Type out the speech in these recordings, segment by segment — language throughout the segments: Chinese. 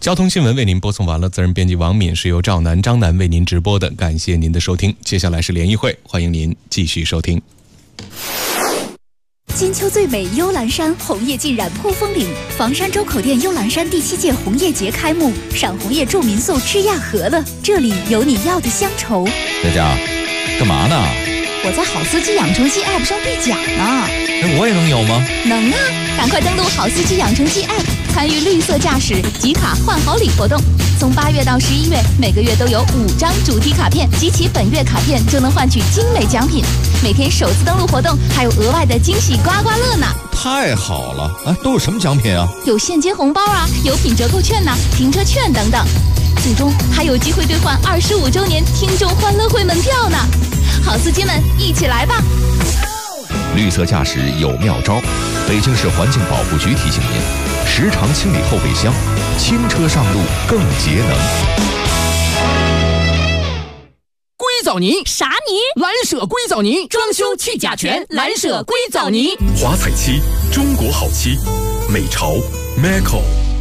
交通新闻为您播送完了，责任编辑王敏，是由赵楠、张楠为您直播的，感谢您的收听。接下来是联谊会，欢迎您继续收听。 金秋最美幽兰山，红叶浸染破风岭。房山周口店幽兰山第7届红叶节开幕，赏红叶住民宿知亚河了，这里有你要的乡愁。 佳佳，干嘛呢？ 我在好司机养成记 App 上兑奖呢。 那我也能有吗？ 能啊，赶快登录好司机养成记 App， 参与绿色驾驶集卡换好礼活动。从8月到11月，每个月都有5张主题卡片，集齐本月卡片就能换取精美奖品。每天首次登录活动还有额外的惊喜刮刮乐呢！ 太好了！哎，都有什么奖品啊？ 有现金红包啊，有品折扣券呐、停车券等等。最终还有机会兑换25周年听众欢乐会门票呢！好司机们，一起来吧！ 绿色驾驶有妙招，北京市环境保护局提醒您：时常清理后备箱，轻车上路更节能。 硅藻泥啥泥？ 蓝舍硅藻泥，装修去甲醛，蓝舍硅藻泥。 华彩漆，中国好漆，美潮 Maco。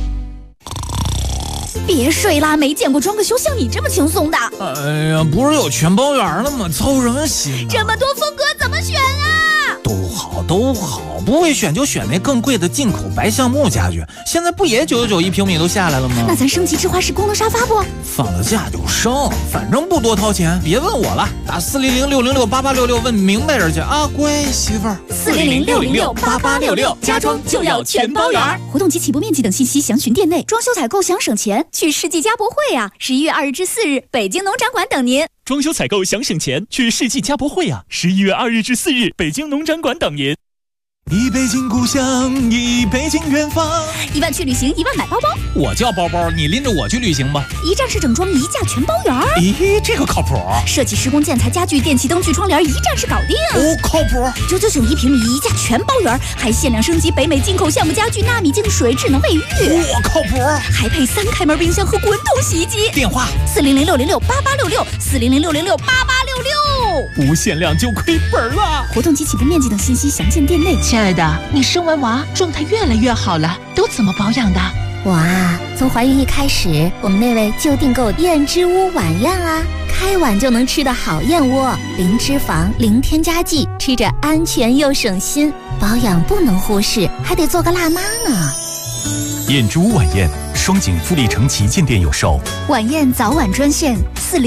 别睡啦，没见过装个修像你这么轻松的。 哎呀，不是有全包圆了吗？操什么心呢？ 这么多风格怎么选啊？ 都好，不会选就选那更贵的进口白橡木家具。现在不也9991平米都下来了吗？ 那咱升级智化式功能沙发不？ 放了假就升，反正不多掏钱。别问我了，打400-606-8866问明白人去啊，乖媳妇儿。 400-606-8866，家装就要全包圆。活动及起步面积等信息详询店内。装修采购想省钱，去世纪家博会啊！11月2日至4日，北京农展馆等您。 装修采购想省钱，去世纪家博会啊！11月2日至4日，北京农展馆等您。 一北京故乡，一北京远方。 1万去旅行，1万买包包。 我叫包包，你拎着我去旅行吧。 一站式整装，一价全包圆。 咦，这个靠谱。 设计施工建材家具电气灯具窗帘，一站式搞定。 哦，靠谱。 9991平米，一价全包圆，还限量升级北美进口橡木家具、纳米净水、智能卫浴。 我靠谱。 还配3开门冰箱和滚筒洗衣机。 电话 400-606-8866，400-606-8866。 无限量就亏本了。 活动及起步面积等信息详见店内。 亲爱的，你生完娃状态越来越好了，都怎么保养的？ 我啊，从怀孕一开始，我们那位就订购燕之屋晚宴啊，开碗就能吃的好燕窝，零脂肪，零添加剂，吃着安全又省心。保养不能忽视，还得做个辣妈呢。 燕之屋晚宴，双井富力城旗舰店有售。 晚宴早晚专线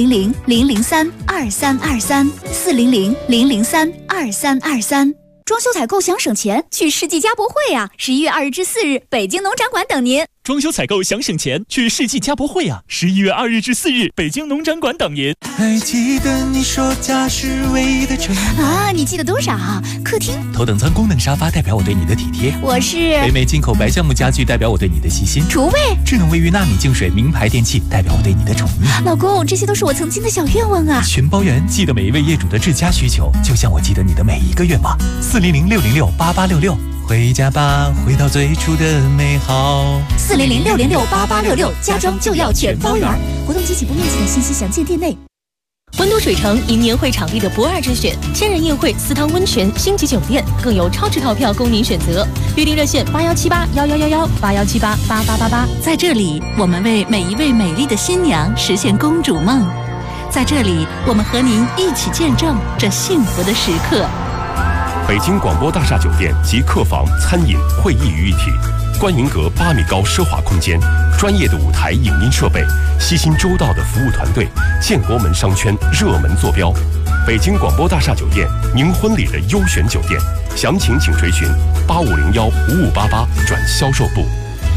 400-003-2323 400-003-2323。装修采购想省钱，去世纪家博会啊！11月2日至4日，北京农展馆等您。 装修采购想省钱，去世纪家博会啊！11月2日至4日，北京农展馆等您。 还记得你说家是唯一的城啊？你记得多少？客厅头等舱功能沙发代表我对你的体贴。 我是北美进口白橡木家具代表我对你的细心。 厨卫智能卫浴纳米净水名牌电器代表我对你的宠溺。 老公，这些都是我曾经的小愿望啊！ 全包圆，记得每一位业主的至佳需求，就像我记得你的每一个愿望。400-606-8866，回家吧，回到最初的美好。 400-606-8866，家装就要全包圆。活动及起步面积等信息详见店内。 温都水城迎年会场地的不二之选，千人宴会、私汤温泉、星级酒店，更有超值套票供您选择。预订热线8178111181788888。 在这里，我们为每一位美丽的新娘实现公主梦。在这里，我们和您一起见证这幸福的时刻。 北京广播大厦酒店集客房、餐饮、会议于一体，观云阁8米高奢华空间，专业的舞台影音设备，悉心周到的服务团队，建国门商圈热门坐标。北京广播大厦酒店，您婚礼的优选酒店，详情请垂询8501-5588转销售部。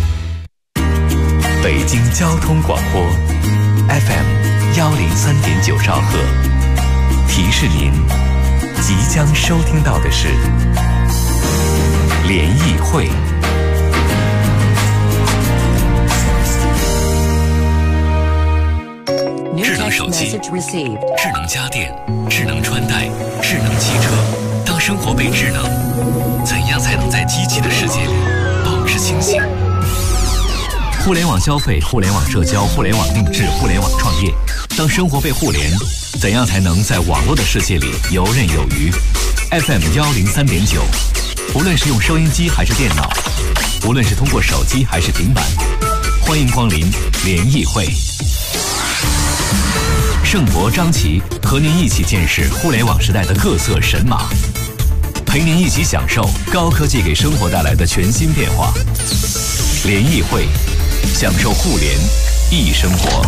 北京交通广播 FM 103.9兆赫，提示您即将收听到的是联谊会。智能手机、智能家电、智能穿戴、智能汽车。当生活被智能，怎样才能在机器的世界里保持清醒？互联网消费、互联网社交、互联网定制、互联网创业。当生活被互联，怎样才能在网络的世界里游刃有余？ FM 103.9，无论是用收音机还是电脑，无论是通过手机还是平板， 欢迎光临联谊会。盛博、张琪和您一起见识互联网时代的各色神马，陪您一起享受高科技给生活带来的全新变化。联谊会，享受互联易生活。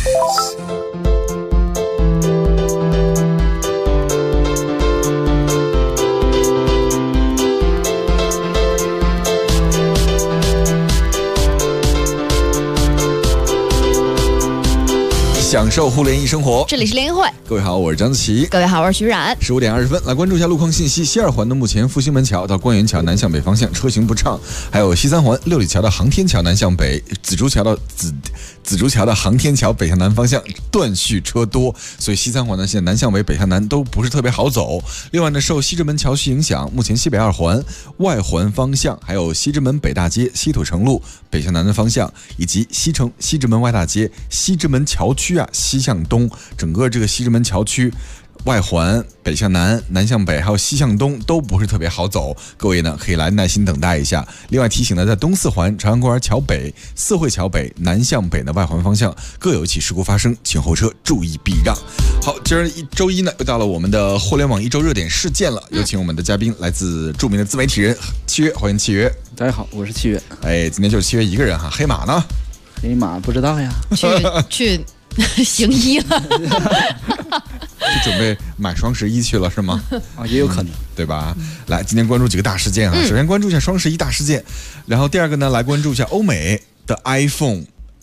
享受互联易生活， 这里是联谊会。 各位好，我是张子琪。 各位好，我是徐冉。 15点20分，来关注一下路况信息。西二环的目前复兴门桥到官园桥南向北方向车行不畅，还有西三环六里桥的航天桥南向北，紫竹桥的航天桥北向南方向断续车多，所以西三环呢现在南向北、北向南都不是特别好走。另外呢，受西直门桥区影响，目前西北二环外环方向，还有西直门北大街、西土城路北向南的方向，以及西直门外大街、西直门桥区西向东，整个这个西直门桥区外环北向南、南向北还有西向东都不是特别好走，各位呢可以来耐心等待一下。另外提醒呢，在东四环朝阳公园桥北、四惠桥北南向北的外环方向各有一起事故发生，请后车注意避让。好，今儿周一呢又到了我们的互联网一周热点事件了，有请我们的嘉宾来自著名的自媒体人七月，欢迎七月。 大家好，我是七月。 哎，今天就是七月一个人哈，黑马呢？ 黑马不知道呀， 去行医了。 就准备买双11去了是吗？ 啊，也有可能， 对吧？来，今天关注几个大事件啊。首先关注一下双11大事件，然后第二个呢，来关注一下欧美的 iPhone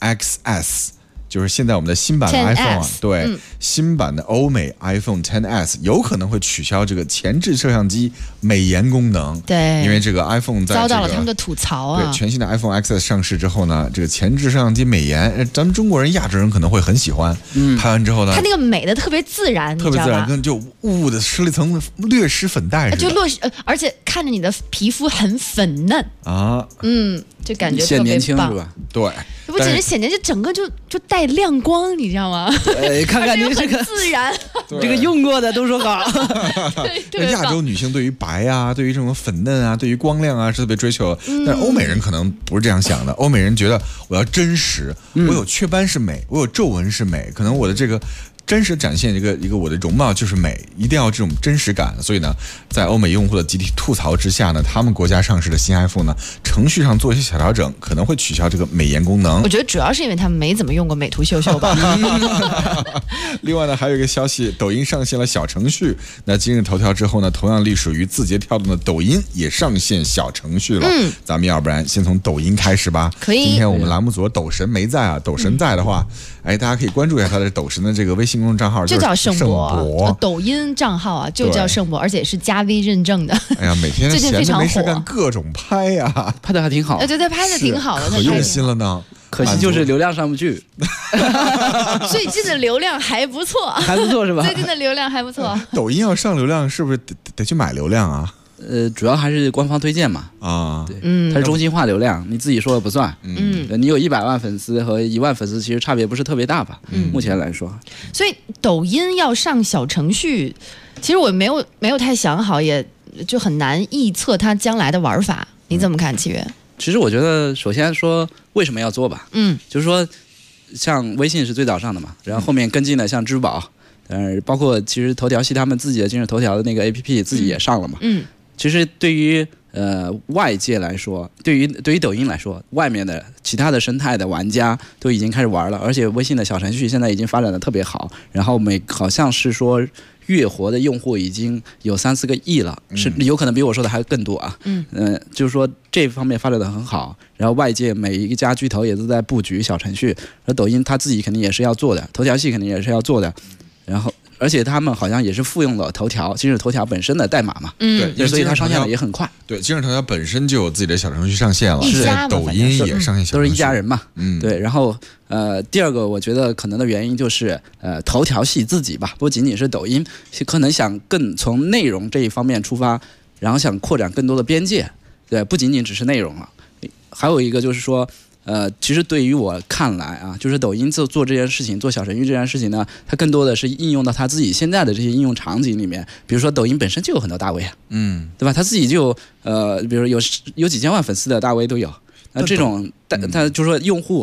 XS。就是现在我们的新版的 iPhone 啊，对，新版的欧美 iPhone XS 有可能会取消这个前置摄像机美颜功能， 对， 因为这个 iPhone 在遭到了他们的吐槽啊。 对，全新的 iPhone XS 上市之后呢，这个前置摄像机美颜，咱们中国人、亚洲人可能会很喜欢。拍完之后呢， 它那个美的特别自然， 特别自然，跟就雾的施了一层略施粉黛似的， 就而且看着你的皮肤很粉嫩啊， 就感觉特别棒， 显年轻是吧？ 对， 不简直显年，就整个就带亮光，你知道吗？ 看看你这个自然， 这个用过的都说好。 对， 亚洲女性对于白啊，对于这种粉嫩啊，对于光亮啊是特别追求的，但是欧美人可能不是这样想的。欧美人觉得我要真实，我有雀斑是美，我有皱纹是美，可能我的这个真实展现一个我的容貌就是美，一定要这种真实感。所以呢，在欧美用户的集体吐槽之下呢，他们国家上市的新 iPhone 呢，程序上做一些小调整，可能会取消这个美颜功能。 我觉得主要是因为他们没怎么用过美图秀秀吧。 另外呢，还有一个消息，抖音上线了小程序。那今日头条之后呢，同样隶属于字节跳动的抖音也上线小程序了。咱们要不然先从抖音开始吧。 可以。 今天我们栏目组抖神没在啊，抖神在的话，大家可以关注一下他的抖神的这个微信公众账号， 就叫盛博，抖音账号啊，就叫盛博，而且是加 V 认证的。 哎呀，每天最近非常火， 干各种拍呀， 拍的还挺好。 对，拍的挺好的， 可用心了呢。 可惜就是流量上不去。 最近的流量还不错， 还不错是吧？ 最近的流量还不错。 抖音要上流量，是不是得去买流量啊？ 主要还是官方推荐嘛。 啊， 对，它是中心化流量，你自己说了不算。你有100万粉丝和1万粉丝，其实差别不是特别大吧？目前来说。 所以抖音要上小程序，其实我没有太想好，也就很难预测它将来的玩法。你怎么看，七月？ 其实我觉得，首先说为什么要做吧，就是说，像微信是最早上的嘛，然后后面跟进的像支付宝，包括其实头条系他们自己的今日头条的那个 APP 自己也上了嘛，其实对于外界来说，对于抖音来说，外面的其他的生态的玩家都已经开始玩了，而且微信的小程序现在已经发展的特别好，然后好像是说月活的用户已经有3-4个亿了，是有可能比我说的还更多啊。就是说这方面发展的很好，然后外界每一家巨头也都在布局小程序，而抖音它自己肯定也是要做的，头条系肯定也是要做的，然后而且他们好像也是复用了今日头条本身的代码嘛，对，所以它上线的也很快。 对，今日头条本身就有自己的小程序上线了， 是抖音也上线小程序， 都是一家人嘛。对，然后第二个我觉得可能的原因就是头条系自己吧，不仅仅是抖音，可能想更从内容这一方面出发，然后想扩展更多的边界，对，不仅仅只是内容了。还有一个就是说。其实对于我看来啊，就是抖音做这件事情，做小程序这件事情呢，它更多的是应用到它自己现在的这些应用场景里面。比如说抖音本身就有很多大 V 啊，对吧？它自己就比如有几千万粉丝的大 V 都有。这种它就是说用户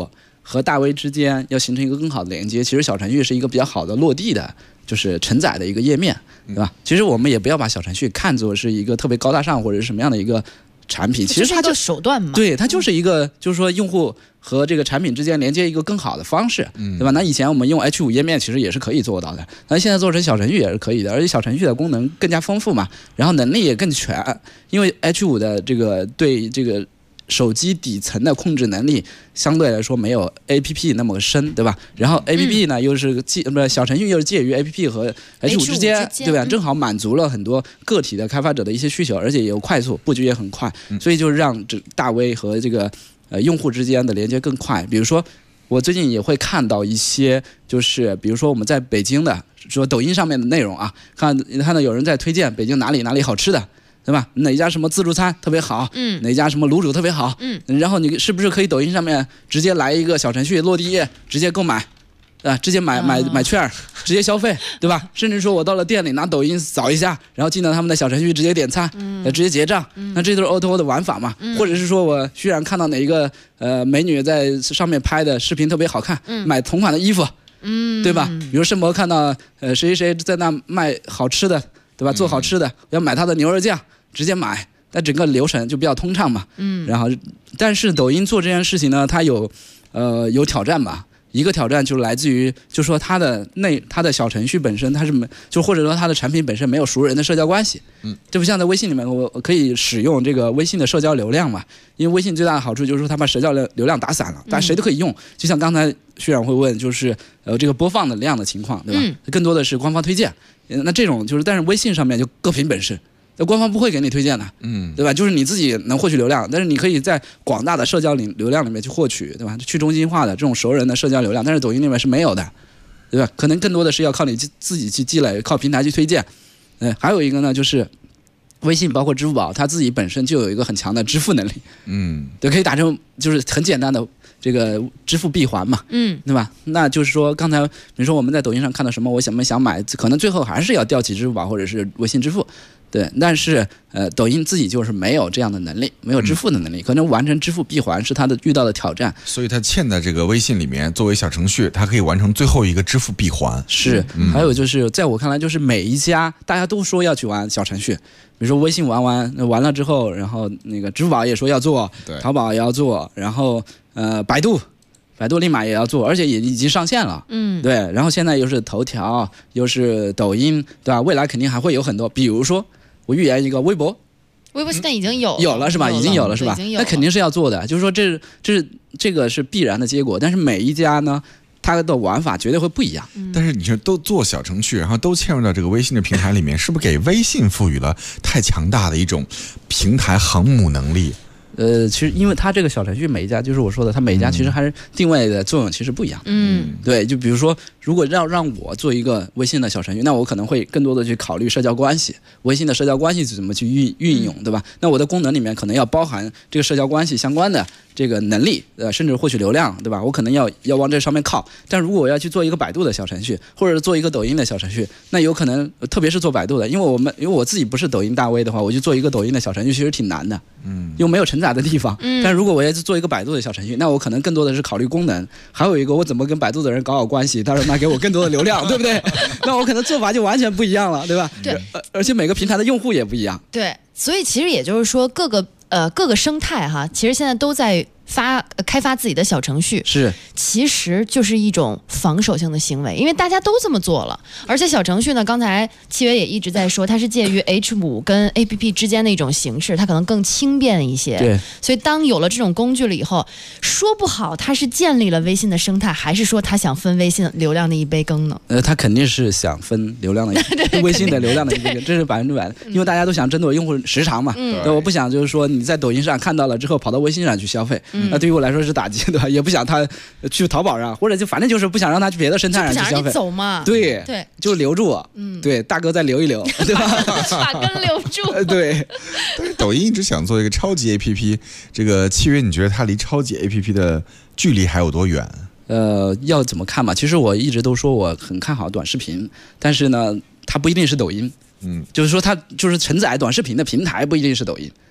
和大 V 之间要形成一个更好的连接，其实小程序是一个比较好的落地的，就是承载的一个页面，对吧？其实我们也不要把小程序看作是一个特别高大上或者是什么样的一个产品，其实它就是一个手段嘛。 对，它就是一个，就是说用户和这个产品之间连接一个更好的方式，对吧？那以前我们用 H5 页面其实也是可以做到的，那现在做成小程序也是可以的，而且小程序的功能更加丰富嘛，然后能力也更全，因为 H5 的这个对这个手机底层的控制能力相对来说没有 APP 那么深，对吧？然后 APP 呢又是小程序又是介于 APP 和 H5 之间，对吧？正好满足了很多个体的开发者的一些需求，而且也有快速，布局也很快，所以就让这大 V 和这个用户之间的连接更快。比如说，我最近也会看到一些，就是比如说我们在北京的说抖音上面的内容啊，看到有人在推荐北京哪里好吃的。对吧？哪家什么自助餐特别好？哪家什么卤煮特别好？然后你是不是可以抖音上面直接来一个小程序落地页，直接购买，啊，直接买券，直接消费，对吧？甚至说我到了店里拿抖音扫一下，然后进到他们的小程序直接点餐，直接结账，那这都是 O2O 的玩法嘛？或者是说我居然看到哪一个美女在上面拍的视频特别好看，买同款的衣服，对吧？比如盛博看到谁在那卖好吃的。对吧？做好吃的，要买它的牛肉酱，直接买，但整个流程就比较通畅嘛。然后，但是抖音做这件事情呢，它有挑战吧。一个挑战就是来自于，就说它的小程序本身，它是就或者说它的产品本身没有熟人的社交关系。这不像在微信里面，我可以使用这个微信的社交流量嘛。因为微信最大的好处就是说它把社交流量打散了，但谁都可以用。就像刚才薛冉会问，就是这个播放的量的情况，对吧？更多的是官方推荐。那这种就是，但是微信上面就各凭本事，那官方不会给你推荐的，对吧？就是你自己能获取流量，但是你可以在广大的社交流量里面去获取，对吧？去中心化的这种熟人的社交流量，但是抖音里面是没有的，对吧？可能更多的是要靠你自己去积累，靠平台去推荐。还有一个呢，就是微信包括支付宝，它自己本身就有一个很强的支付能力，对，可以打成就是很简单的。这个支付闭环嘛，对吧？那就是说，刚才比如说我们在抖音上看到什么，我想买，可能最后还是要调起支付宝或者是微信支付，对。但是抖音自己就是没有这样的能力，没有支付的能力，可能完成支付闭环是它的遇到的挑战。 所以它嵌在这个微信里面，作为小程序，它可以完成最后一个支付闭环。 是，还有就是在我看来，就是每一家大家都说要去玩小程序。比如说微信完了之后，然后那个支付宝也说要做，淘宝也要做，然后百度立马也要做，而且也已经上线了，对。然后现在又是头条，又是抖音，对吧？未来肯定还会有很多，比如说我预言一个微博现在已经有了是吧？已经有了是吧？那肯定是要做的，就是说这个是必然的结果，但是每一家呢，它的玩法绝对会不一样。 但是你说都做小程序，然后都嵌入到这个微信的平台里面，是不是给微信赋予了太强大的一种平台航母能力？ 其实因为它这个小程序每一家，就是我说的，它每一家其实还是定位的作用其实不一样。对，就比如说，如果让我做一个微信的小程序，那我可能会更多的去考虑社交关系，微信的社交关系怎么去运用，对吧？那我的功能里面可能要包含这个社交关系相关的这个能力，甚至获取流量，对吧？我可能要往这上面靠。但如果我要去做一个百度的小程序，或者是做一个抖音的小程序，那有可能，特别是做百度的，因为我自己不是抖音大 V 的话，我就做一个抖音的小程序其实挺难的，又没有承载的地方。但如果我要去做一个百度的小程序，那我可能更多的是考虑功能，还有一个我怎么跟百度的人搞好关系，他说那给我更多的流量，对不对？那我可能做法就完全不一样了，对吧？ 对， 而且每个平台的用户也不一样。 对，所以其实也就是说各个生态哈，其实现在都在开发自己的小程序， 是， 其实就是一种防守性的行为，因为大家都这么做了。而且小程序呢，刚才戚薇也一直在说，它是介于 H5 跟 APP 之间的一种形式，它可能更轻便一些。 对， 所以当有了这种工具了以后，说不好它是建立了微信的生态，还是说它想分微信流量的一杯羹呢？ 它肯定是想分流量的微信的流量的一杯羹，这是100%的，因为大家都想争夺用户时长嘛。对，我不想就是说你在抖音上看到了之后跑到微信上去消费。那对于我来说是打击，对吧？也不想他去淘宝上，或者就反正就是不想让他去别的生态上去消费， 不想让你走嘛。 对，就留住，对，大哥再留一留，对吧？ 把根留住。 对。 但是抖音一直想做一个超级 APP， 这个契约，你觉得它离超级 APP 的距离还有多远？ 要怎么看嘛？其实我一直都说我很看好短视频，但是呢，它不一定是抖音。就是说它就是承载短视频的平台不一定是抖音。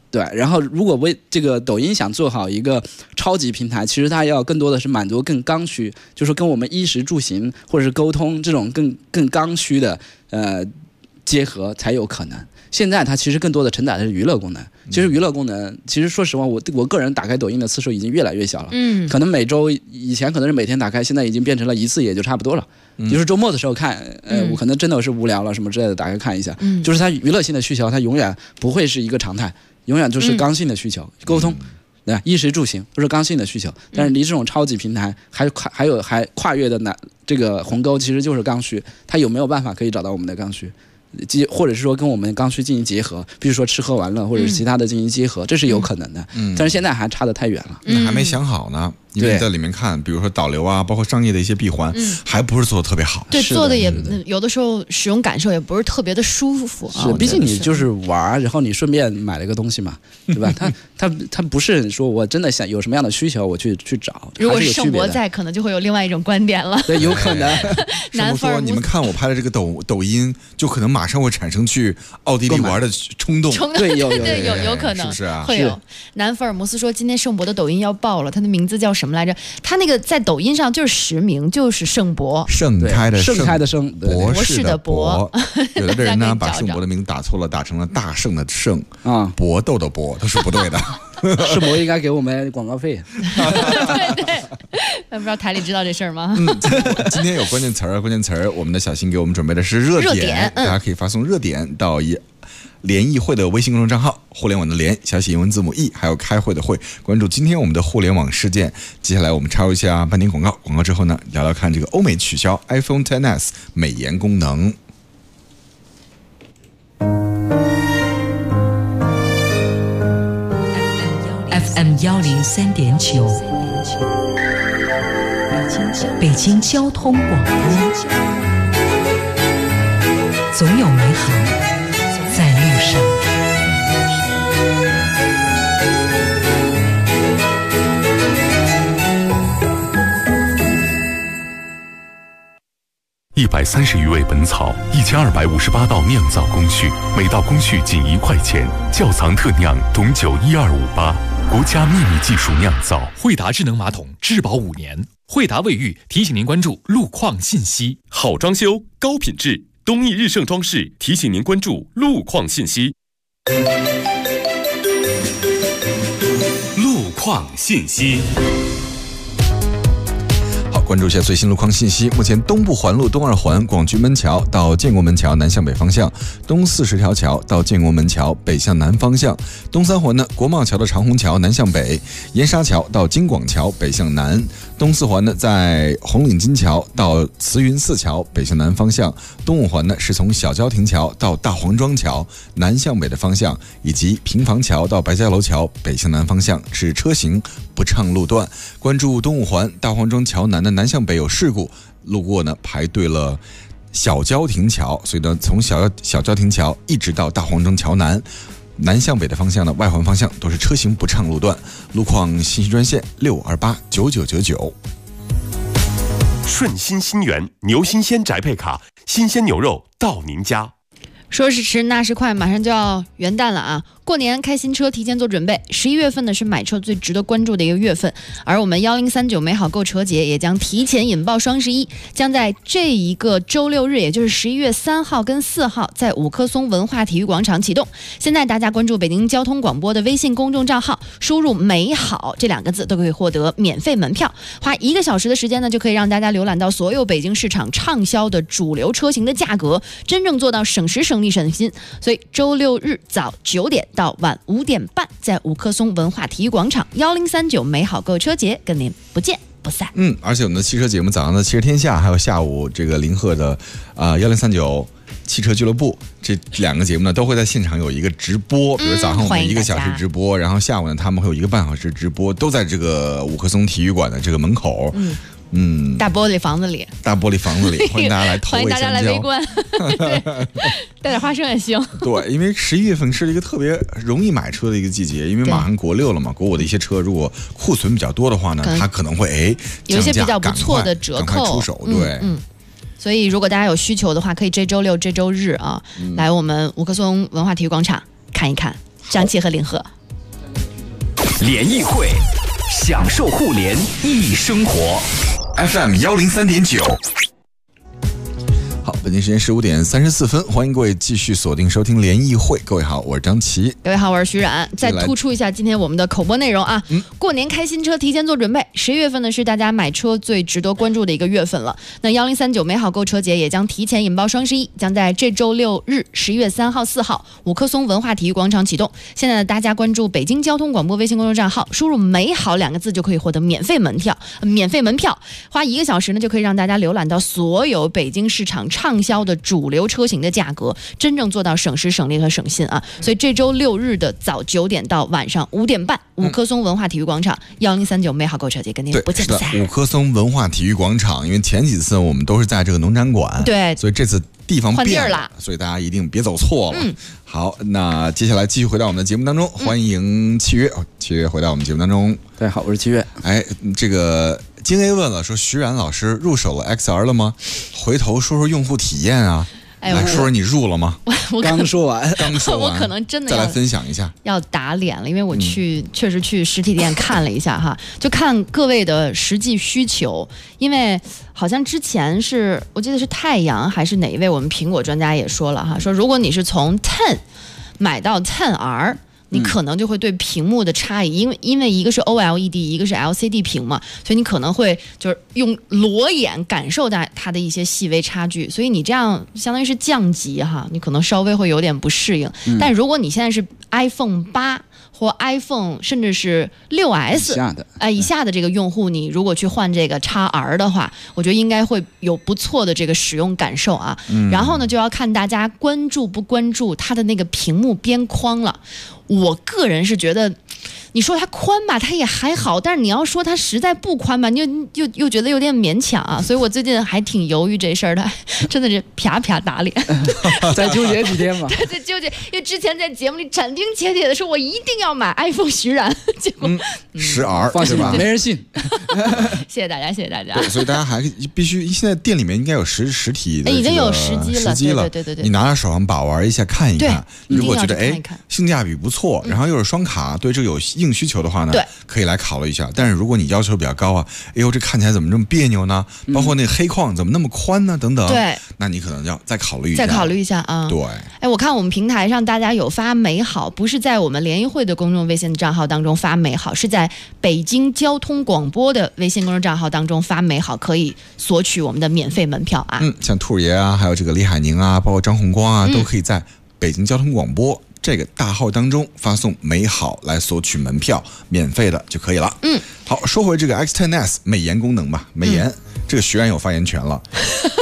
对，然后如果这个抖音想做好一个超级平台，其实它要更多的是满足更刚需，就是跟我们衣食住行或者是沟通这种更刚需的结合才有可能。现在它其实更多的承载的是娱乐功能。其实娱乐功能，其实说实话，我个人打开抖音的次数已经越来越小了。可能每周以前可能是每天打开，现在已经变成了一次也就差不多了。就是周末的时候看，我可能真的是无聊了什么之类的，打开看一下。就是它娱乐性的需求，它永远不会是一个常态，永远就是刚性的需求，沟通。对，衣食住行都是刚性的需求，但是离这种超级平台还跨越的这个鸿沟，其实就是刚需。它有没有办法可以找到我们的刚需？或者是说跟我们刚需进行结合，比如说吃喝玩乐或者是其他的进行结合，这是有可能的。但是现在还差得太远了， 还没想好呢。因为在里面看，比如说导流啊，包括商业的一些闭环，还不是做的特别好。 对，做的也有的时候使用感受也不是特别的舒服啊。 是，毕竟你就是玩，然后你顺便买了个东西嘛，对吧？它不是说我真的想有什么样的需求我去找。 如果是盛博在，可能就会有另外一种观点了。 对，有可能。 盛博说：“你们看我拍的这个抖音，就可能马上会产生去奥地利玩的冲动。” 对，有可能， 是不是啊？ 会有。南福尔摩斯说：“今天盛博的抖音要爆了，他的名字叫什么来着？他那个在抖音上就是实名，就是盛博， 盛开的盛， 博士的博。有的人呢，把盛博的名字打错了，打成了大圣的圣啊，搏斗的搏，都是不对的。 盛博应该给我们广告费。 对，不知道台里知道这事儿吗？ 今天有关键词儿，我们的小新给我们准备的是热点，大家可以发送热点到联谊会的微信公众账号，互联网的联，小写英文字母 E， 还有开会的会，关注今天我们的互联网事件。接下来我们插入一下半点广告，广告之后呢，聊聊看这个欧美取消 iPhone XS 美颜功能。 FM 103.9，北京交通广播，总有美好在路上。 130余味本草，1258道酿造工序，每道工序仅1块钱。窖藏特酿董酒12588，国家秘密技术酿造。 惠达智能马桶质保5年。惠达卫浴提醒您关注路况信息。 好装修，高品质，东益日盛装饰提醒您关注路况信息。路况信息。 关注一下最新路况信息。目前东部环路东2环广渠门桥到建国门桥南向北方向，东40条桥到建国门桥北向南方向，东3环呢国贸桥的长虹桥南向北，盐沙桥到京广桥北向南，东4环呢在红领巾桥到慈云寺桥北向南方向，东5环呢是从小郊亭桥到大黄庄桥南向北的方向，以及平房桥到白家楼桥北向南方向是车行不畅路段。关注东5环大黄庄桥南的南向北有事故，路过呢排队了小郊亭桥，所以呢从小郊亭桥一直到大黄庄桥南向北的方向呢，外环方向都是车行不畅路段。路况信息专线6289999。 顺心新源牛新鲜宅配卡，新鲜牛肉到您家。 说时迟，那时快，马上就要元旦了啊！过年开新车，提前做准备。11月份呢是买车最值得关注的一个月份，而我们1039美好购车节也将提前引爆双11，将在这一个周六日，也就是11月3号跟4号，在五棵松文化体育广场启动。现在大家关注北京交通广播的微信公众账号，输入“美好”这2个字，都可以获得免费门票。花1个小时的时间呢，就可以让大家浏览到所有北京市场畅销的主流车型的价格，真正做到省时省力省心。所以周六日早9点到晚5点半，在五棵松文化体育广场1039美好购车节，跟您不见不散。 而且我们的汽车节目早上的汽车天下，还有下午这个林鹤的1039汽车俱乐部，这2个节目呢都会在现场有一个直播，比如早上我们1个小时直播，然后下午呢他们会有1个半小时直播，都在这个五棵松体育馆的这个门口。 大玻璃房子里，欢迎大家来投喂香蕉，欢迎大家来围观，对，带点花生也行。 对，因为11月份是一个特别容易买车的一个季节，因为马上国6了嘛，国5的一些车如果库存比较多的话呢，它可能会有一些比较不错的折扣出手，对， 所以如果大家有需求的话，可以这周六、这周日啊，来我们五棵松文化体育广场看一看张琪和林鹤。 联谊会，享受互联易生活。FM 103.9。 好，北京时间15点34分，欢迎各位继续锁定收听联谊会。各位好，我是张琪。 各位好，我是徐冉。再突出一下今天我们的口播内容啊。过年开新车，提前做准备。11月份呢是大家买车最值得关注的一个月份了。那1039美好购车节也将提前引爆双11，将在这周6日11月3号、4号五棵松文化体育广场启动。现在呢，大家关注北京交通广播微信公众账号，输入美好2个字就可以获得免费门票。花1个小时呢就可以让大家浏览到所有北京市场畅销的主流车型的价格，真正做到省时省力和省心啊！所以这周6日的早9点到晚上5点半，五棵松文化体育广场1039美好购车节跟您不见不散。 五棵松文化体育广场，因为前几次我们都是在这个农展馆， 对， 所以这次地方变了， 所以大家一定别走错了。好，那接下来继续回到我们的节目当中，欢迎七月，七月回到我们节目当中。 大家好，我是七月。 哎，这个金 A 问了，说徐冉老师入手了 XR 了吗？回头说说用户体验啊。来说说你入了吗？ 我刚说完， 我可能真的再来分享一下， 要打脸了，因为我确实去实体店看了一下哈，就看各位的实际需求，因为好像之前我记得是太阳还是哪一位我们苹果专家也说了哈，说如果你是从 10买到 10R。你可能就会对屏幕的差异，因为一个是 OLED， 一个是 LCD 屏嘛，所以你可能会就是用裸眼感受到它的一些细微差距，所以你这样相当于是降级哈，你可能稍微会有点不适应。但如果你现在是 iPhone 8或 iPhone 甚至是6S 以下的这个用户，你如果去换这个 XR 的话，我觉得应该会有不错的这个使用感受啊。然后呢，就要看大家关注不关注它的那个屏幕边框了。我个人是觉得，你说它宽吧，它也还好，但是你要说它实在不宽吧，你又觉得有点勉强啊。所以我最近还挺犹豫这事儿的，真的是啪啪打脸。 再纠结几天吧。 对，再纠结，因为之前在节目里斩钉截铁的说，我一定要买 iPhone 徐冉，结果 10R， 放心吧，没人信。 谢谢大家，谢谢大家。 对，所以大家还必须，现在店里面应该有实体的， 已经有时机了，对。 你拿在手上把玩一下，看一看，如果觉得性价比不错，然后又是双卡，对这个有硬需求的话呢，可以来考虑一下。但是如果你要求比较高啊，哎呦，这看起来怎么这么别扭呢？包括那黑框怎么那么宽呢？等等， 对， 那你可能要再考虑一下啊。 对， 哎，我看我们平台上大家有发美好，不是在我们联谊会的公众微信账号当中发美好，是在北京交通广播的微信公众账号当中发美好，可以索取我们的免费门票啊。 像兔爷啊，还有这个李海宁啊，包括张红光啊，都可以在北京交通广播这个大号当中发送美好来索取门票，免费的就可以了。好，说回这个 X10S 美颜功能吧，美颜，这个徐冉有发言权了。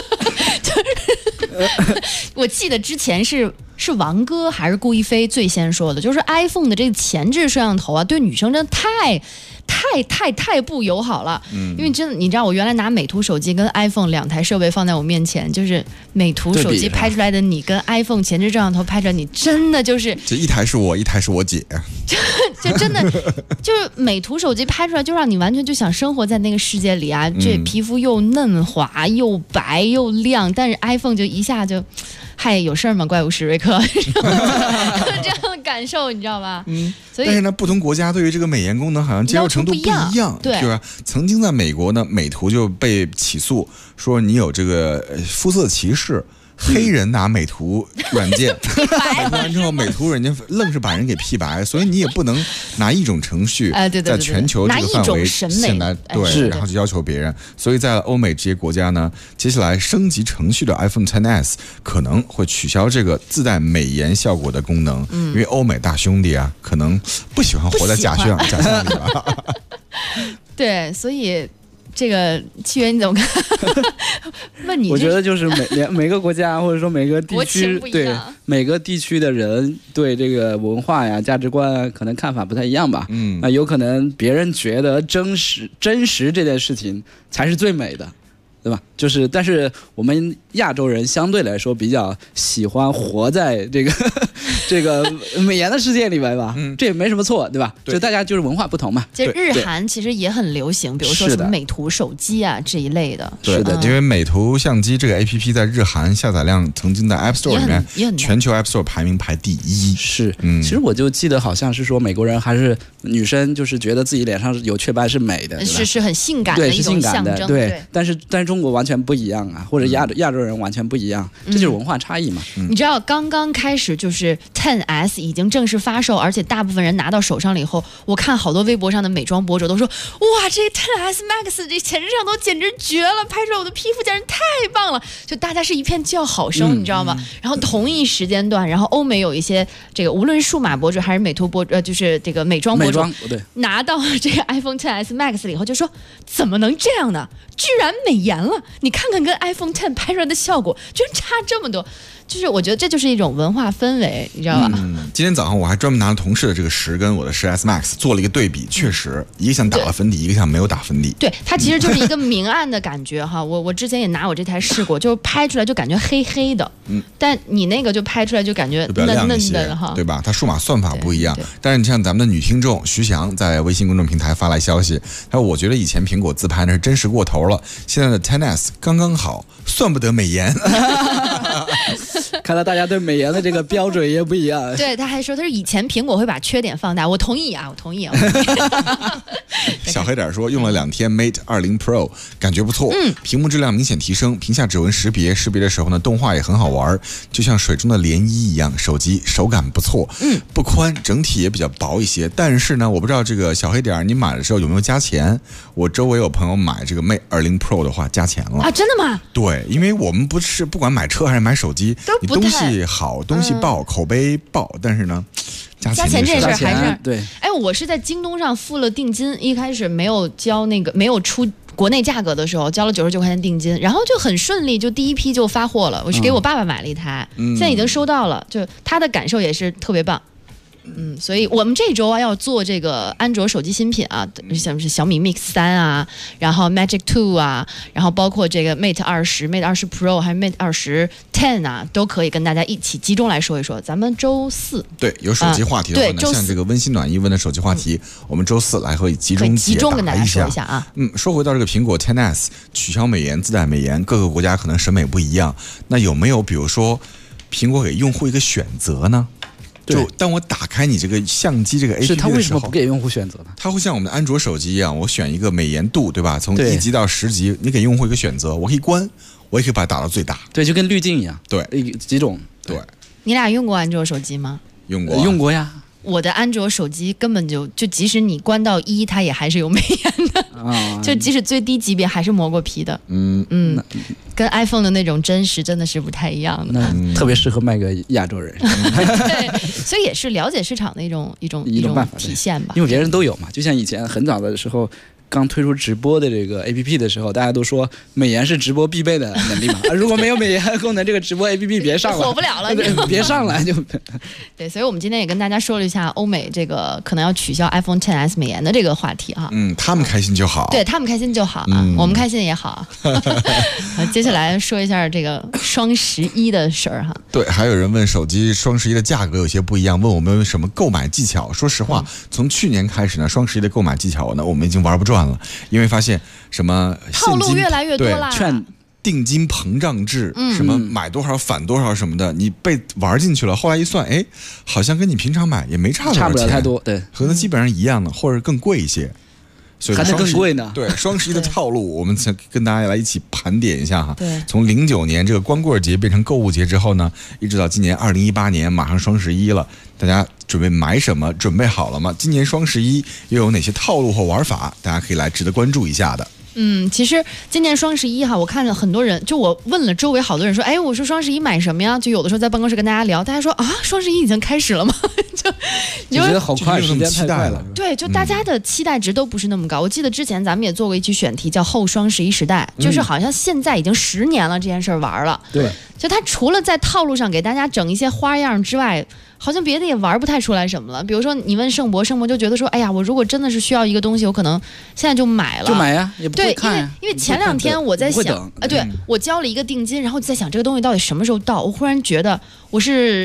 我记得之前是王哥还是顾一飞最先说的，就是 iPhone 的这个前置摄像头啊，对女生真的太不友好了。因为真的，你知道我原来拿美图手机跟 iPhone 2台设备放在我面前，就是美图手机拍出来的你跟 iPhone 前置摄像头拍出来，你真的就是这一台是我，一台是我姐， 就真的就是美图手机拍出来就让你完全就想生活在那个世界里啊，这皮肤又嫩滑又白又亮，但是 iPhone 就一下就。嗨，有事儿吗？怪物史瑞克，这样的感受，你知道吧？所以但是呢，不同国家对于这个美颜功能好像接受程度不一样。 对， 就是曾经在美国呢，美图就被起诉说你有这个肤色歧视。黑人拿美图软件拍完之后，美图人家愣是把人给 P 白，所以你也不能拿一种程序在全球这个范围现在对，然后就要求别人。所以在欧美这些国家呢，接下来升级程序的 iPhone XS 可能会取消这个自带美颜效果的功能，因为欧美大兄弟啊，可能不喜欢活在假象里吧。 对，所以。这个七元你怎么看？问你， 我觉得就是每个国家或者说每个地区，对每个地区的人对这个文化呀、价值观啊，可能看法不太一样吧。那有可能别人觉得真实这件事情才是最美的，对吧？但是我们亚洲人相对来说比较喜欢活在这个这个美颜的世界里面吧，这也没什么错，对吧？就大家就是文化不同嘛。 这日韩其实也很流行，比如说什么美图手机啊这一类的。 是的，因为美图相机这个 APP 在日韩下载量曾经在 App Store 里面，全球 App Store 排名排第1。 是，其实我就记得好像是说美国人还是女生就是觉得自己脸上有雀斑是美的， 是很性感的一种象征。 对，但是中国完全不一样啊，或者亚洲人完全不一样，这就是文化差异嘛。 你知道刚刚开始就是 10S 已经正式发售，而且大部分人拿到手上了以后，我看好多微博上的美妆博主都说，哇，这 10S Max 这前置摄像头简直绝了，拍出来我的皮肤简直太棒了，就大家是一片叫好声，你知道吗？然后同一时间段，然后欧美有一些这个无论数码博主还是美图博主，就是这个美妆博主，拿到这个 iPhone 10S Max 了以后就说，怎么能这样呢？居然美颜了！你看看跟 iPhone 10拍出来的效果，居然差这么多。就是我觉得这就是一种文化氛围，你知道吧？ 今天早上我还专门拿了同事的这个10跟我的10S Max 做了一个对比，确实一个像打了粉底，一个像没有打粉底。 对，它其实就是一个明暗的感觉哈。我之前也拿我这台试过，就拍出来就感觉黑黑的，但你那个就拍出来就感觉嫩嫩的哈， 对吧？它数码算法不一样。但是你像咱们的女听众徐翔在微信公众平台发来消息，他说我觉得以前苹果自拍那是真实过头了，现在的 10S 刚刚好，算不得美颜。 看来大家对美颜的这个标准也不一样。 对，他还说他是以前苹果会把缺点放大，我同意啊。 小黑点说用了2天 Mate 20 Pro 感觉不错，屏幕质量明显提升，屏下指纹识别的时候呢，动画也很好玩，就像水中的涟漪一样，手机手感不错，不宽，整体也比较薄一些。但是呢，我不知道这个小黑点你买的时候有没有加钱？我周围有朋友买这个 Mate 20 Pro 的话加钱了啊，真的吗？ 对，因为我们不管买车还是买手机，你东西好，东西爆，口碑爆，但是呢，加钱这事儿还是对。 哎，我是在京东上付了定金，一开始没有交那个没有出国内价格的时候，交了99块钱定金，然后就很顺利，就第一批就发货了。我是给我爸爸买了一台，现在已经收到了，就他的感受也是特别棒。所以我们这周啊要做这个安卓手机新品啊，像是小米 Mix 3啊，然后 Magic 2啊，然后包括这个 Mate 20 Pro 还有 Mate 20 10啊，都可以跟大家一起集中来说一说。咱们周4 对有手机话题的话呢，像这个温馨暖意问的手机话题，我们周4来会集中跟大家说一下啊。 说回到这个苹果 10S 取消美颜自带美颜，各个国家可能审美不一样，那有没有比如说苹果给用户一个选择呢？就当我打开你这个相机这个 APP 的时候， 它为什么不给用户选择呢？ 它会像我们的安卓手机一样，我选一个美颜度，对吧？从1级到10级，你给用户一个选择，我可以关，我也可以把它打到最大。 对，就跟滤镜一样。 对， 几种。 对， 你俩用过安卓手机吗？ 用过呀。 我的安卓手机根本就即使你关到1，它也还是有美颜的，就即使最低级别还是磨过皮的。跟 iPhone 的那种真实真的是不太一样的。 特别适合卖给亚洲人。 对，所以也是了解市场的一种办法体现吧。 因为别人都有嘛，就像以前很早的时候。刚推出直播的这个 APP 的时候，大家都说美颜是直播必备的能力嘛。如果没有美颜功能，这个直播 APP 别上了， 火不了了， 别上来就。 对，所以我们今天也跟大家说了一下欧美这个可能要取消 iPhone 10S 美颜的这个话题哈。 他们开心就好。 对他们开心就好啊，我们开心也好。接下来说一下这个双11的事儿哈。 对，还有人问手机双11的价格有些不一样，问我们有什么购买技巧。说实话，从去年开始呢，双11的购买技巧呢，我们已经玩不转了，因为发现什么套路越来越多啦， 券定金膨胀制，什么买多少返多少什么的，你被玩进去了。后来一算，哎，好像跟你平常买也没差多少钱， 差不了太多，对， 和它基本上一样的，或者更贵一些。所以还能更贵呢？ 对，双11的套路，我们跟大家来一起盘点一下哈。 对， 从09年这个光棍节变成购物节之后呢，一直到今年2018年，马上双11了，大家准备买什么？准备好了吗？今年双11又有哪些套路或玩法？大家可以来值得关注一下的。 其实今年双11哈，我看了很多人，就我问了周围好多人说，哎，我说双11买什么呀？就有的时候在办公室跟大家聊，大家说啊，双11已经开始了吗？ 就觉得好快，时间太快了。 对，就大家的期待值都不是那么高。我记得之前咱们也做过一期选题，叫后双11时代，就是好像现在已经10年了这件事儿玩了。 对， 就他除了在套路上给大家整一些花样之外，好像别的也玩不太出来什么了。比如说你问盛博就觉得说，哎呀，我如果真的是需要一个东西，我可能现在就买了， 就买呀，也不会看呀。 因为前2天我在想对我交了一个定金，然后就在想这个东西到底什么时候到。我忽然觉得我是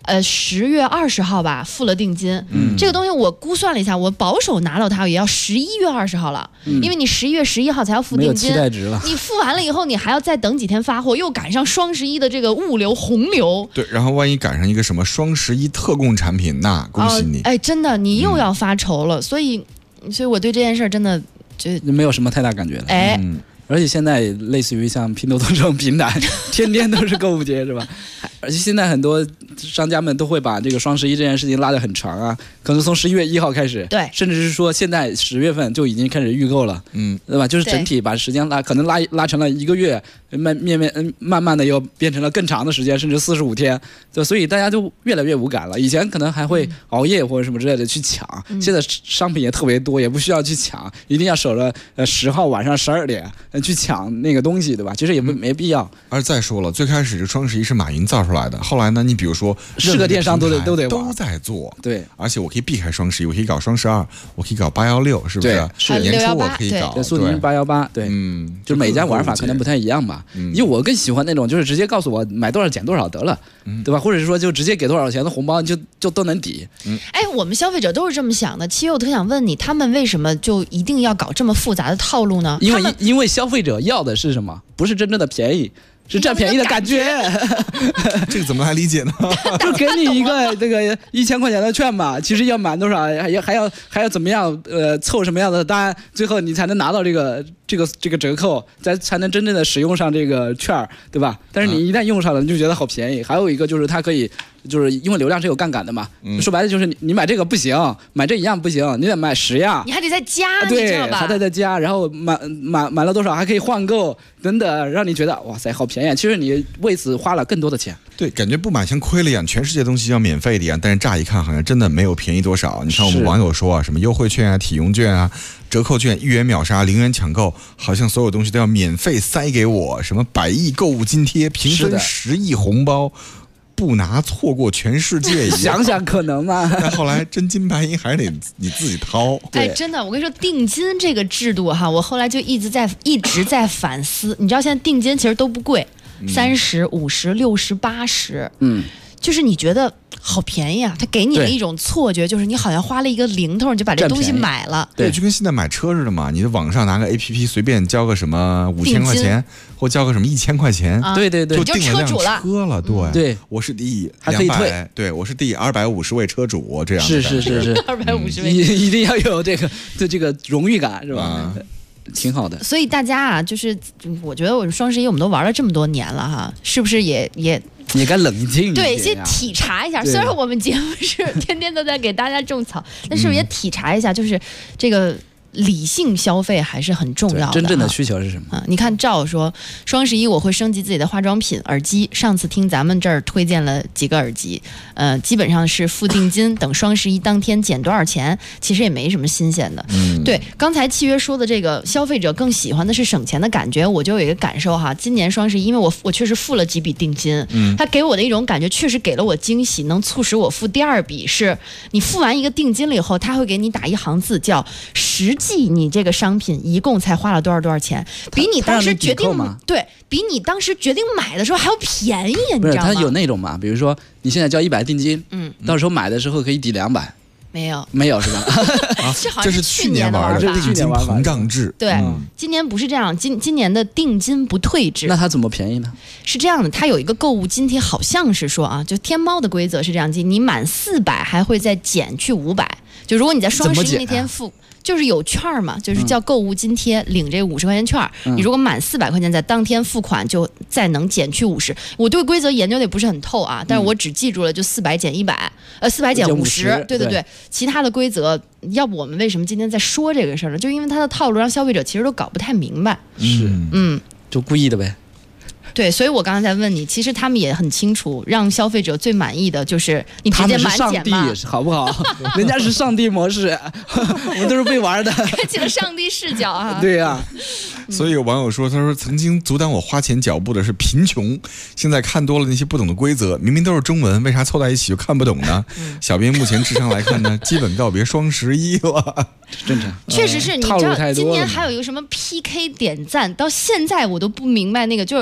10月20号吧付了定金。这个东西我估算了一下，我保守拿到它也要11月20号了，因为你11月11号才要付定金， 没有期待值了。 你付完了以后，你还要再等几天发货，又赶上双11的这个物流洪流。 对，然后万一赶上一个什么双11特供产品，那恭喜你。 真的，你又要发愁了。所以我对这件事真的就没有什么太大感觉了。而且现在类似于像拼多多这种平台，天天都是购物节，是吧？而且现在很多商家们都会把这个双11这件事情拉得很长啊，可能从11月1号开始， 对， 甚至是说现在10月份就已经开始预购了，对吧？就是整体把时间可能拉成了1个月，慢慢的又变成了更长的时间，甚至45天，对，所以大家就越来越无感了。以前可能还会熬夜或者什么之类的去抢，现在商品也特别多，也不需要去抢，一定要守着10号晚上12点去抢那个东西，对吧？其实也没必要。 而再说了，最开始这双11是马云造出来的，后来呢，你比如说是个电商都在做， 对， 而且我可以避开双11，我可以搞双12，我可以搞816，是不是？ 是年初我可以搞苏宁818，对，就每家玩法可能不太一样吧。因为我更喜欢那种就是直接告诉我买多少减多少得了，对吧？或者是说就直接给多少钱的红包就都能抵。 我们消费者都是这么想的。7月我特想问你，他们为什么就一定要搞这么复杂的套路呢？ 因为消费者要的是什么？不是真正的便宜。是占便宜的感觉， 这个怎么来理解呢？ 就给你一个这个1000块钱的券嘛，其实要满多少，还要怎么样？凑什么样的单，最后你才能拿到这个折扣，才能真正的使用上这个券，对吧？但是你一旦用上了，你就觉得好便宜。还有一个就是它可以，就是因为流量是有杠杆的嘛，说白了就是你买这个不行，买这一样不行，你得买10样， 你还得再加， 对， 你知道吧？ 还得再加，然后满了多少还可以换购等等，让你觉得哇塞好便宜。其实你为此花了更多的钱， 对，感觉不买像亏了一样，全世界东西要免费的一样，但是乍一看好像真的没有便宜多少。你看我们网友说啊，什么优惠券啊、体用券啊、折扣券、1元秒杀、0元抢购，好像所有东西都要免费塞给我，什么100亿购物津贴、平分10亿红包。不拿错过全世界一样， 想想可能吗？ 但后来真金白银还是得你自己掏。 真的，我跟你说，定金这个制度哈，我后来就一直在反思。你知道现在定金其实都不贵，30、50、60、80，就是你觉得好便宜啊，它给你了一种错觉，就是你好像花了一个零头，你就把这东西买了。 对，就跟现在买车似的嘛，你在网上拿个 APP 随便交个什么5000块钱，或交个什么1000块钱， 对， 就订了辆车了。 对， 我是第还可以退， 对，我是第250位车主，这样是 250位， 一定要有这个荣誉感，是吧？挺好的。 所以大家啊，就是我觉得我们双11我们都玩了这么多年了哈，是不是也该冷静一点， 对，先体察一下。虽然我们节目是天天都在给大家种草，但是不是也体察一下，就是这个理性消费还是很重要的。 真正的需求是什么？ 你看赵说，双11我会升级自己的化妆品、耳机。上次听咱们这儿推荐了几个耳机，基本上是付定金，等双11当天减多少钱，其实也没什么新鲜的。对，刚才契约说的这个消费者更喜欢的是省钱的感觉，我就有一个感受哈。今年双11，因为我确实付了几笔定金，他给我的一种感觉确实给了我惊喜，能促使我付第二笔。是你付完一个定金了以后，他会给你打一行字叫实际你这个商品一共才花了多少钱，比你当时决定比你当时决定买的时候还要便宜，你知道吗？ 他有那种嘛，比如说你现在交100定金，到时候买的时候可以抵200。没有是吧？ 这是去年玩的定金膨胀制。 对，今年不是这样，今年的定金不退制。 那它怎么便宜呢？ 是这样的，它有一个购物津贴，好像是说啊，就天猫的规则是这样，你满400还会再减去500。就如果你在双11那天付。就是有券嘛，就是叫购物津贴，领这50块钱券。你如果满400块钱，在当天付款就再能减去50。我对规则研究的也不是很透啊，但是我只记住了就400减100，400减50。对，其他的规则，要不我们为什么今天在说这个事儿呢？就因为它的套路让消费者其实都搞不太明白。 就故意的呗。 对，所以我刚才在问你，其实他们也很清楚，让消费者最满意的就是你直接满减嘛， 好不好？人家是上帝模式，我们都是被玩的， 开启了上帝视角啊！ 对呀， 所以有网友说，他说曾经阻挡我花钱脚步的是贫穷，现在看多了那些不懂的规则，明明都是中文，为啥凑在一起就看不懂呢？小编目前智商来看呢，基本告别双11了。 正常， 确实是，你知道今年还有一个什么 PK 点赞，到现在我都不明白那个，就是有很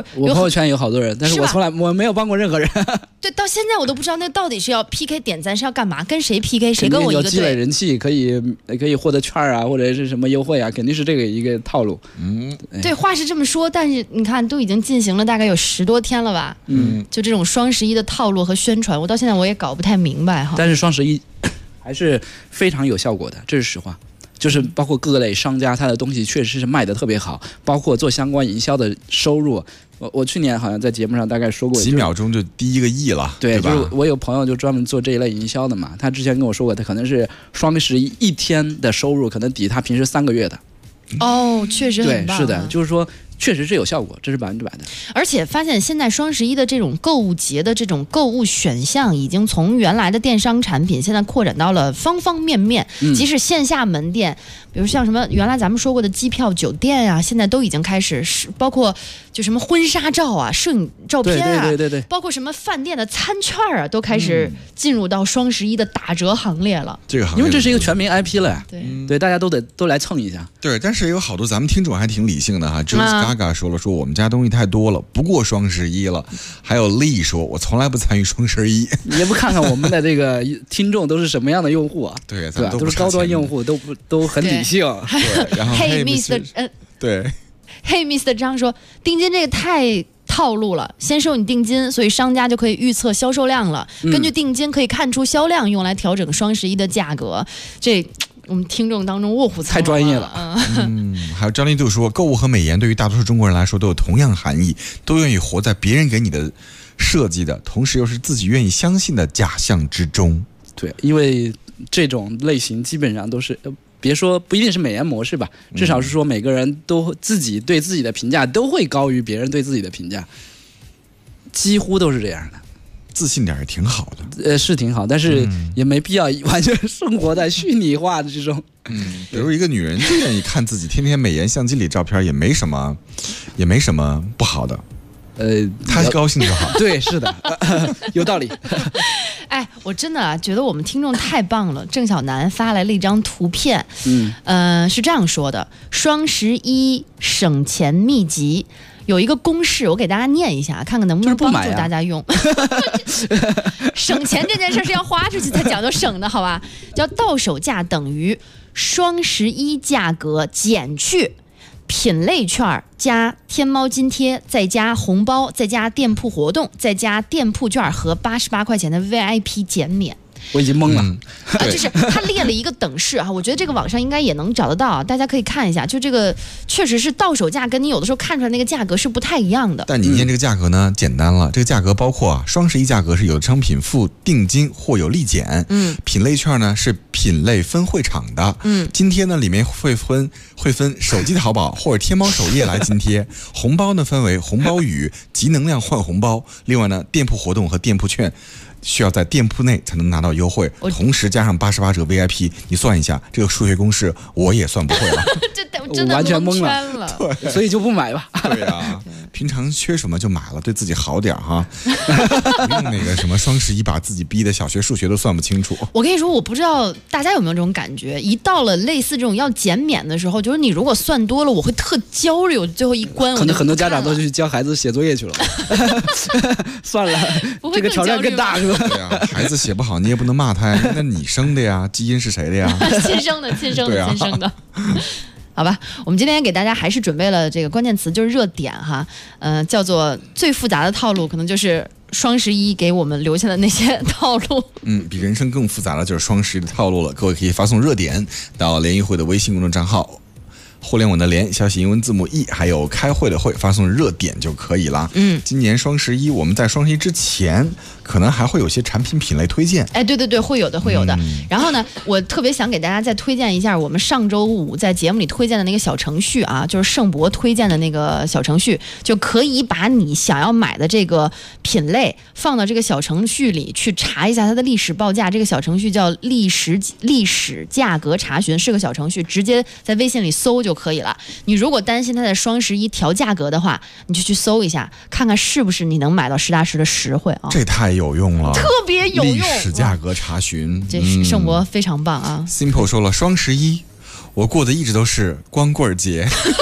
友圈有好多人，但是我没有帮过任何人。 对，到现在我都不知道那到底是要 PK 点赞是要干嘛，跟谁 PK， 谁跟我一个队。 有积累人气可以获得券啊，或者是什么优惠啊，肯定是这个一个套路。 对，话是这么说，但是你看都已经进行了大概有10多天了吧？就这种双11的套路和宣传，我到现在我也搞不太明白哈。 但是双11还是非常有效果的，这是实话。就是包括各类商家，他的东西确实是卖得特别好，包括做相关营销的收入。我去年好像在节目上大概说过， 几秒钟就第1个亿了， 对吧？ 就是我有朋友就专门做这一类营销的嘛，他之前跟我说过，他可能是双11一天的收入可能抵他平时3个月的。 哦，确实很棒。 对，是的，就是说。确实是有效果，这是100%的。 而且发现现在双11的这种购物节的这种购物选项，已经从原来的电商产品，现在扩展到了方方面面。即使线下门店，比如像什么原来咱们说过的机票、酒店啊，现在都已经开始包括就什么婚纱照啊、摄影照片啊， 对， 包括什么饭店的餐券啊，都开始进入到双11的打折行列了。 这个行业， 因为这是一个全民 IP 了呀。对，大家都来蹭一下。 对，但是有好多咱们听众还挺理性的哈。Gaga 说了，我们家东西太多了，不过双11了。还有丽说，我从来不参与双11。 你也不看看我们的这个听众都是什么样的用户啊？ 对， 吧？都是高端用户，都很理性。 对，然后 Hey Mr. 对 Hey Mr. 张说，定金这个太套路了，先收你定金，所以商家就可以预测销售量了，根据定金可以看出销量，用来调整双11的价格。这我们听众当中卧虎藏龙， 太专业了。 还有张立度说，购物和美颜对于大多数中国人来说都有同样含义，都愿意活在别人给你的设计的，同时又是自己愿意相信的假象之中。 对，因为这种类型基本上都是，别说不一定是美颜模式吧，至少是说每个人都自己对自己的评价都会高于别人对自己的评价，几乎都是这样的。 自信点也挺好的， 是挺好，但是也没必要完全生活在虚拟化的这种。 比如一个女人就愿意看自己天天美颜相机里照片，也没什么不好的。她高兴就好。 对，是的，有道理。 哎，我真的觉得我们听众太棒了。郑小南发来了一张图片，是这样说的：双11省钱秘籍。有一个公式，我给大家念一下，看看能不能帮助大家用。省钱这件事是要花出去才讲究省的，好吧？叫到手价等于双11价格减去品类券加天猫津贴，再加红包，再加店铺活动，再加店铺券和88块钱的 VIP 减免。 我已经懵了， 就是他列了一个等式哈，我觉得这个网上应该也能找得到，大家可以看一下。就这个确实是到手价跟你有的时候看出来那个价格是不太一样的。 但你念这个价格呢，简单了，这个价格包括双11价格是有的商品付定金或有立减，品类券呢是品类分会场的，津贴呢里面会分手机淘宝或者天猫首页来津贴，红包呢分为红包雨、极能量换红包，另外呢店铺活动和店铺券。需要在店铺内才能拿到优惠，同时加上88折 VIP， 你算一下这个数学公式，我也算不会了， 真的完全懵了。 对， 所以就不买吧。 对啊，平常缺什么就买了，对自己好点哈。不用那个什么双11把自己逼的小学数学都算不清楚。 我跟你说，我不知道大家有没有这种感觉，一到了类似这种要减免的时候，就是你如果算多了，我会特焦虑，我最后一关， 可能很多家长都去教孩子写作业去了。算了，这个挑战更大。 对啊，孩子写不好你也不能骂他呀，那你生的呀，基因是谁的呀？ 亲生的。好吧，我们今天给大家还是准备了这个关键词，就是热点哈，叫做最复杂的套路，可能就是双11给我们留下的那些套路。 比人生更复杂的就是双11的套路了。各位可以发送热点到联谊会的微信公众账号。互联网的联，小写英文字母 E， 还有开会的会，发送热点就可以了。今年双11，我们在双11之前可能还会有些产品品类推荐。 哎，对，会有的。然后呢，我特别想给大家再推荐一下我们上周五在节目里推荐的那个小程序啊，就是盛博推荐的那个小程序，就可以把你想要买的这个品类放到这个小程序里去查一下它的历史报价。这个小程序叫历史价格查询，是个小程序，直接在微信里搜就可以了。你如果担心它在双11调价格的话，你就去搜一下，看看是不是你能买到实打实的实惠啊！ 这太有用了， 特别有用。 历史价格查询， 这盛博非常棒啊！ Simple 说了，双11，我过的一直都是光棍节。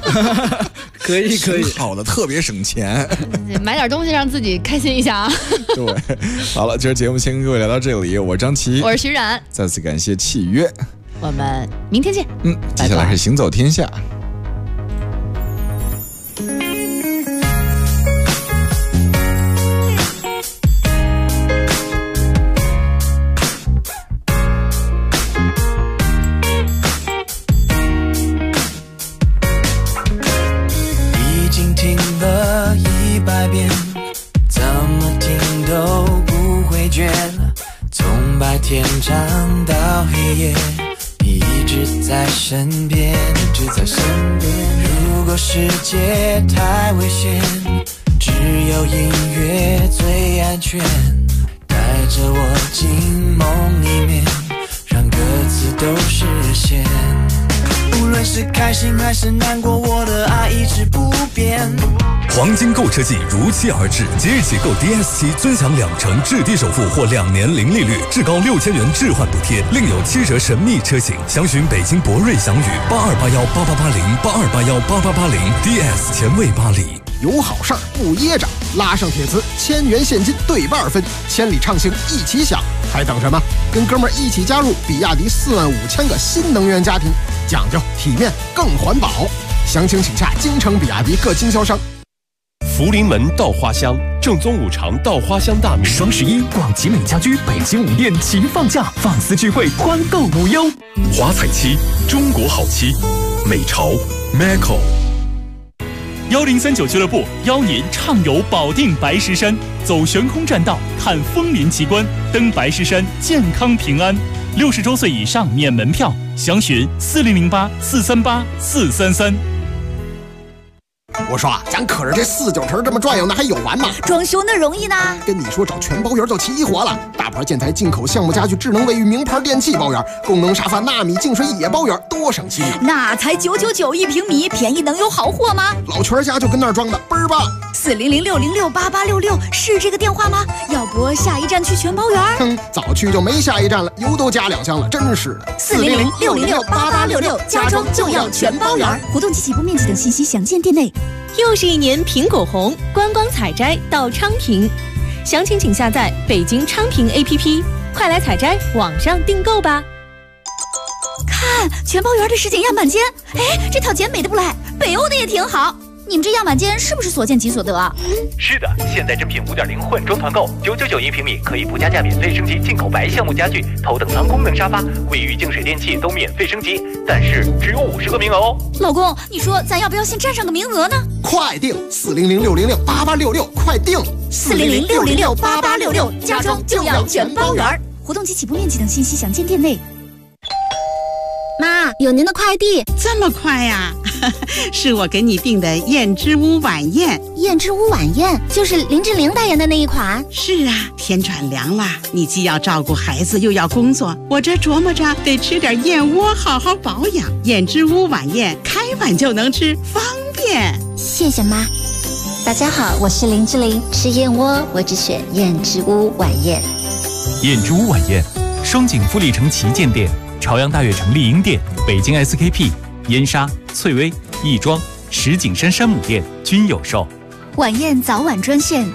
可以， 好的，特别省钱。 买点东西让自己开心一下啊。 对，好了，今儿节目先跟各位聊到这里，我是张琪， 我是徐冉， 再次感谢契约， 我们明天见。 接下来是行走天下。 天长到黑夜，你一直在身边，一直在身边。如果世界太危险，只有音乐最安全。带着我进梦里面，让歌词都实现。无论是开心还是难过，我的爱一直不变。 黄金购车季如期而至，即日起购 DS7尊享2成置地首付或2年零利率，至高6000元置换补贴，另有7折神秘车型。详询北京博瑞祥宇8281888082818880 DS 前卫巴黎。 有好事儿不噎着，拉上铁磁，1000元现金对半分，千里畅行一起享，还等什么？跟哥们儿一起加入比亚迪45000个新能源家庭，讲究体面更环保。详情请洽京城比亚迪各经销商。 福临门稻花香，正宗五常稻花香大米。 双11逛集美家居北京5店齐放价，放肆聚会，团购无忧。 华彩漆，中国好漆，美潮 Macco。 1039俱乐部邀您畅游保定白石山，走悬空栈道，看枫林奇观，登白石山健康平安。60周岁以上免门票，详询4008-438-433。 我说啊，咱可是这49城这么转悠，那还有完吗？ 装修那容易呢。 跟你说，找全包园就齐活了。大牌建材、进口项目家具、智能卫浴、名牌电器包园，功能沙发、纳米净水也包园，多省心啊！ 那才999一平米，便宜能有好货吗？ 老全家就跟那儿装的，倍儿棒。 400-606-8866是这个电话吗？要不下一站去全包园？ 早去就没下一站了，油都加2箱了，真是的。 400-606-8866，家装就要全包园。活动及起步面积等信息详见店内。 又是一年苹果红，观光采摘到昌平，详情请下载北京昌平 APP， 快来采摘，网上订购吧。 看全包园的实景样板间，哎，这套剪美的不赖，北欧的也挺好。你们这样板间是不是所见即所得啊？ 是的，现在真品5.0换装团购，999一平米，可以不加价免费升级进口白橡木家具、头等舱功能沙发、卫浴净水电器都免费升级，但是只有50个名额哦。 老公，你说咱要不要先占上个名额呢？ 快订400-606-8866，快订 400-606-8866，家装就要全包园。活动及起步面积等信息详见店内。 妈，有您的快递。 这么快呀？是我给你订的燕之屋晚宴。 燕之屋晚宴就是林志玲代言的那一款。 是啊，天转凉了，你既要照顾孩子又要工作，我这琢磨着得吃点燕窝好好保养。燕之屋晚宴开碗就能吃，方便。 谢谢妈。大家好，我是林志玲，吃燕窝我只选燕之屋晚宴。 燕之屋晚宴，双井富力城旗舰店、朝阳大悦城丽婴店、北京 SKP、燕莎、翠微、亦庄、石景山山姆店均有售。 晚宴早晚专线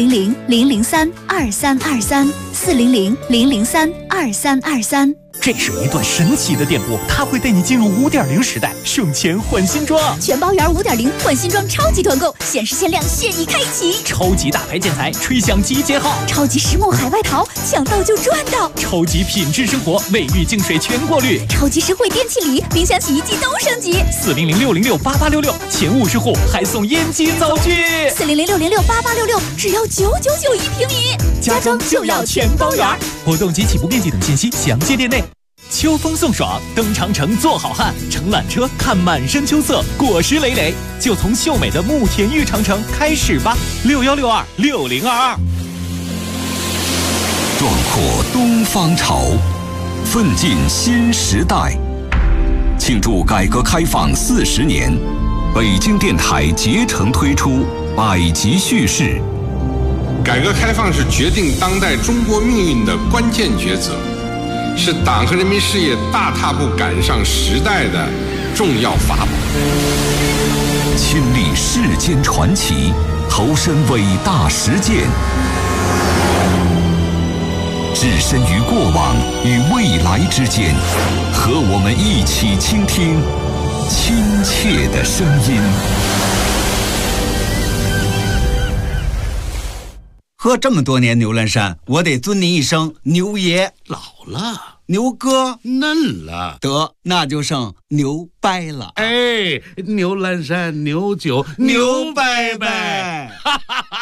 400-003-2323，400-003-2323。 这是一段神奇的电波，它会带你进入5.0时代，省钱换新装。 全包园5.0换新装超级团购，限时限量现已开启。 超级大牌建材，吹响集结号。 超级实木海外淘，抢到就赚到。 超级品质生活，卫浴净水全过滤。 超级实惠电器礼，冰箱洗衣机都升级。 400-606-8866，前50户还送烟机灶具。 400-606-8866，只要999一平米， 家装就要全包园。活动及起步面积等信息详见店内。秋风送爽，登长城做好汉，乘缆车看满山秋色，果实累累，就从秀美的慕田峪长城开始吧。6162-6022， 壮阔东方潮，奋进新时代。庆祝改革开放40年，北京电台竭诚推出百集叙事。 改革开放是决定当代中国命运的关键抉择，是党和人民事业大踏步赶上时代的重要法宝。 亲历世间传奇，投身伟大实践，置身于过往与未来之间，和我们一起倾听亲切的声音。 喝这么多年牛栏山，我得尊您一声牛爷。 老了， 牛哥嫩了， 得那就剩牛掰了。 哎，牛栏山牛酒牛掰掰，哈哈哈。